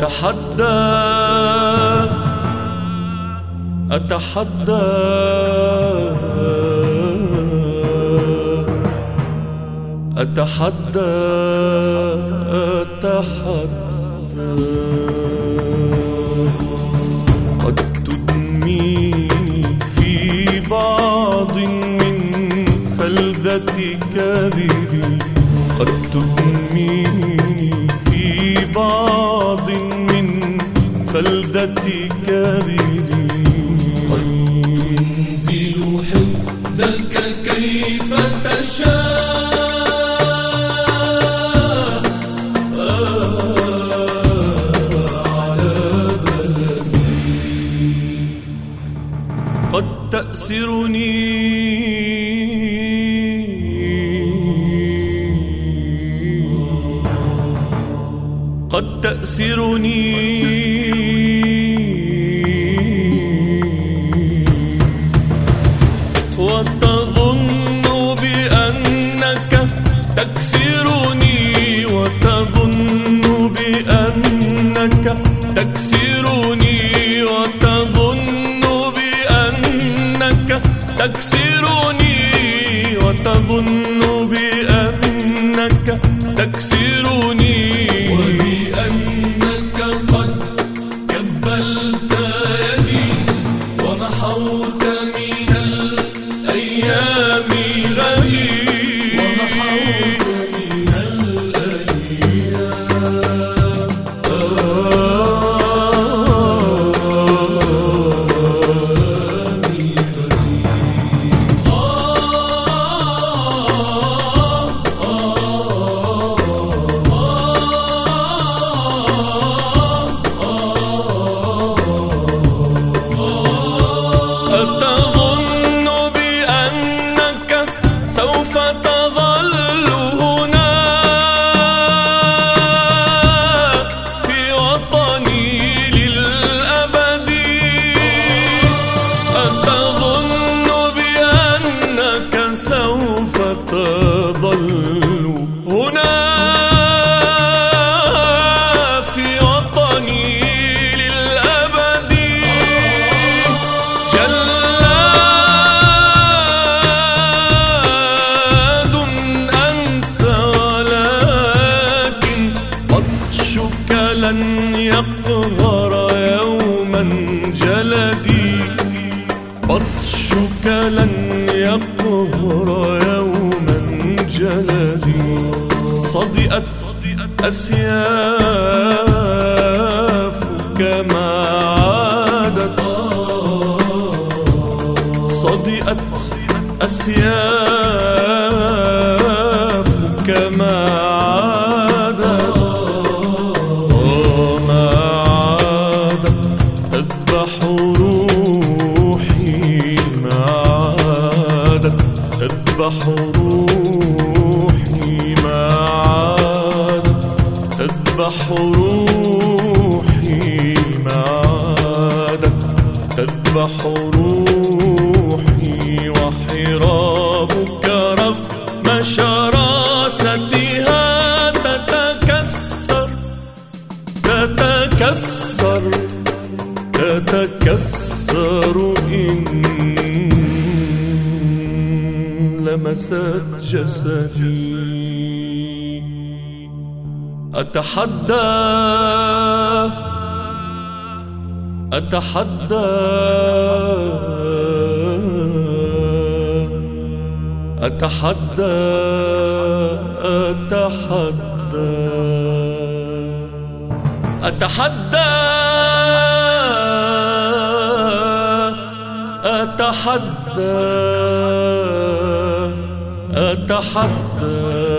أتحدى أتحدى أتحدى قد تدميني في بعض من فلذة كبدي، قد تدميني في بعض من فلذة كبدي، قد تنزل حدك كيف تشاء على بلدي، قد تأسرني قد تأسرني وتظن بأنك تكسرني، وتظن بأنك تكسرني، وتظن بأنك تكسرني، وتظن بأنك تكسرني، وبأنك قد كبلت يدي ومحوت من الأيام غدي، ومحوت من أتظن بأنك سوف تظل هنا في وطني للأبد، أتظن بأنك سوف تظل هنا في وطني للأبد، جلاد أنت ولكن بطشك لن يقهر يوما جلدي، بطشك لن يقهر يوما جلدي، صدئت أسيافك ما عادت، صدئت أسيافك ما عادت، وما عادت تذبح روحي، ما عادت تذبح روحي، ما عادت تذبح روحي، ما عادت تذبح روحي، وحرابك رغم شراستها تتكسر تتكسر تتكسر إن لمست جسدي. أتحدى أتحدى أتحدى أتحدى أتحدى أتحدى